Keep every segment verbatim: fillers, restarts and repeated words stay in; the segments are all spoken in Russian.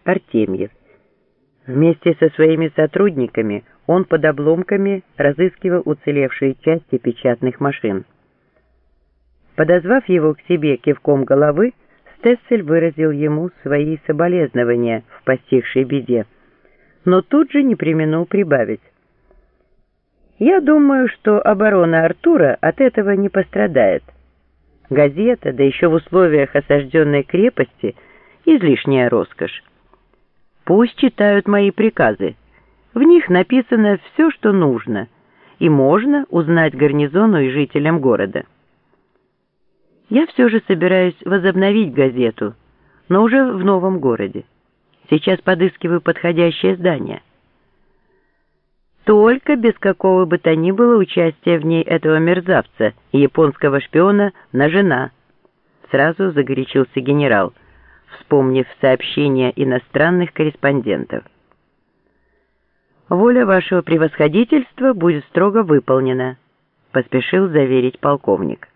Артемьев. Вместе со своими сотрудниками он под обломками разыскивал уцелевшие части печатных машин. Подозвав его к себе кивком головы, Стессель выразил ему свои соболезнования в постигшей беде, но тут же не преминул прибавить: «Я думаю, что оборона Артура от этого не пострадает. Газета, да еще в условиях осажденной крепости, излишняя роскошь. Пусть читают мои приказы. В них написано все, что нужно, и можно узнать гарнизону и жителям города. Я все же собираюсь возобновить газету, но уже в новом городе. Сейчас подыскиваю подходящее здание. Только без какого бы то ни было участия в ней этого мерзавца и японского шпиона Нажина», — сразу загорячился генерал, вспомнив сообщения иностранных корреспондентов. «Воля вашего превосходительства будет строго выполнена», — поспешил заверить полковник.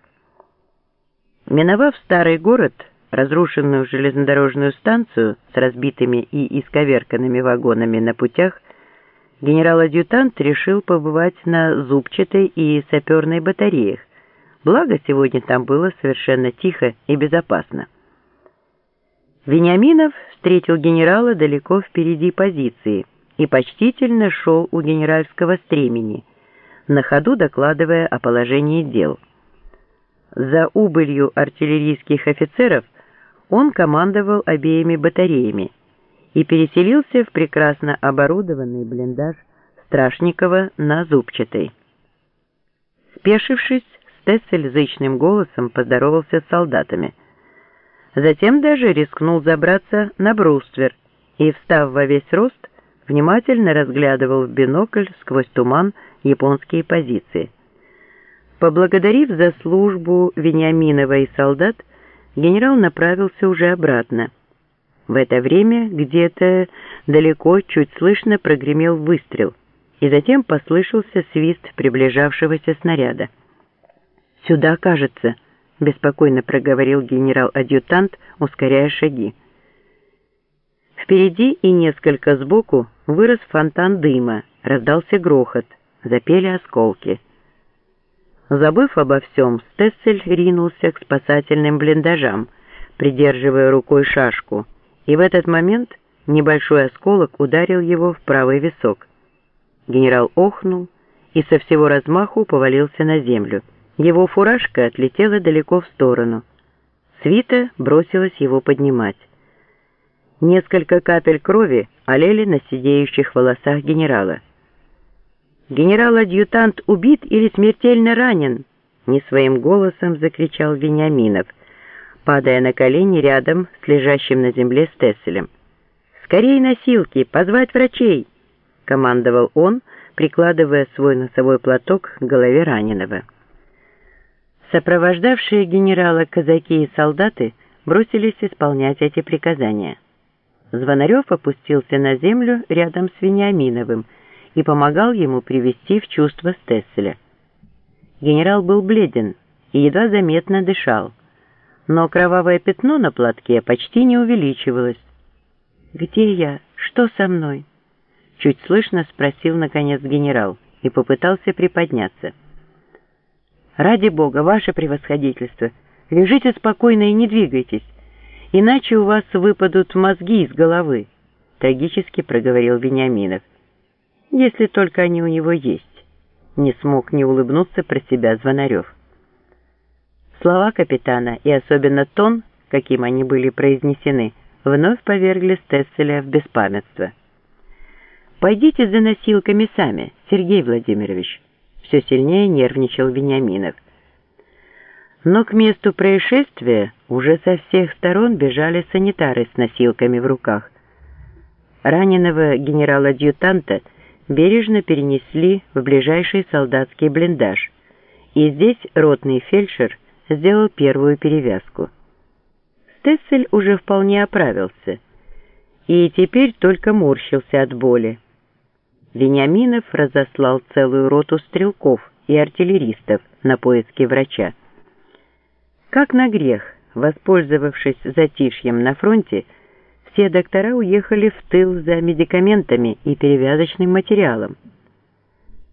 Миновав старый город, разрушенную железнодорожную станцию с разбитыми и исковерканными вагонами на путях, генерал-адъютант решил побывать на зубчатой и саперной батареях, благо сегодня там было совершенно тихо и безопасно. Вениаминов встретил генерала далеко впереди позиции и почтительно шел у генеральского стремени, на ходу докладывая о положении дел. За убылью артиллерийских офицеров он командовал обеими батареями и переселился в прекрасно оборудованный блиндаж Страшникова на Зубчатой. Спешившись, Стессель зычным голосом поздоровался с солдатами. Затем даже рискнул забраться на бруствер и, встав во весь рост, внимательно разглядывал в бинокль сквозь туман японские позиции. Поблагодарив за службу Вениаминова и солдат, генерал направился уже обратно. В это время где-то далеко чуть слышно прогремел выстрел, и затем послышался свист приближавшегося снаряда. «Сюда, кажется», — беспокойно проговорил генерал-адъютант, ускоряя шаги. Впереди и несколько сбоку вырос фонтан дыма, раздался грохот, запели осколки. Забыв обо всем, Стессель ринулся к спасательным блиндажам, придерживая рукой шашку, и в этот момент небольшой осколок ударил его в правый висок. Генерал охнул и со всего размаху повалился на землю. Его фуражка отлетела далеко в сторону. Свита бросилась его поднимать. Несколько капель крови олели на сидеющих волосах генерала. «Генерал-адъютант убит или смертельно ранен?» — не своим голосом закричал Вениаминов, падая на колени рядом с лежащим на земле Стесселем. «Скорей носилки! Позвать врачей!» — командовал он, прикладывая свой носовой платок к голове раненого. Сопровождавшие генерала казаки и солдаты бросились исполнять эти приказания. Звонарев опустился на землю рядом с Вениаминовым и помогал ему привести в чувство Стесселя. Генерал был бледен и едва заметно дышал, но кровавое пятно на платке почти не увеличивалось. «Где я? Что со мной?» — чуть слышно спросил наконец генерал и попытался приподняться. «Ради Бога, ваше превосходительство, лежите спокойно и не двигайтесь, иначе у вас выпадут мозги из головы», — трагически проговорил Вениаминов. «Если только они у него есть», — не смог не улыбнуться про себя Звонарев. Слова капитана и особенно тон, каким они были произнесены, вновь повергли Стесселя в беспамятство. «Пойдите за носилками сами, Сергей Владимирович», — все сильнее нервничал Вениаминов. Но к месту происшествия уже со всех сторон бежали санитары с носилками в руках. Раненого генерала-адъютанта бережно перенесли в ближайший солдатский блиндаж, и здесь ротный фельдшер сделал первую перевязку. Стессель уже вполне оправился, и теперь только морщился от боли. Вениаминов разослал целую роту стрелков и артиллеристов на поиски врача. Как на грех, воспользовавшись затишьем на фронте, Все доктора уехали в тыл за медикаментами и перевязочным материалом.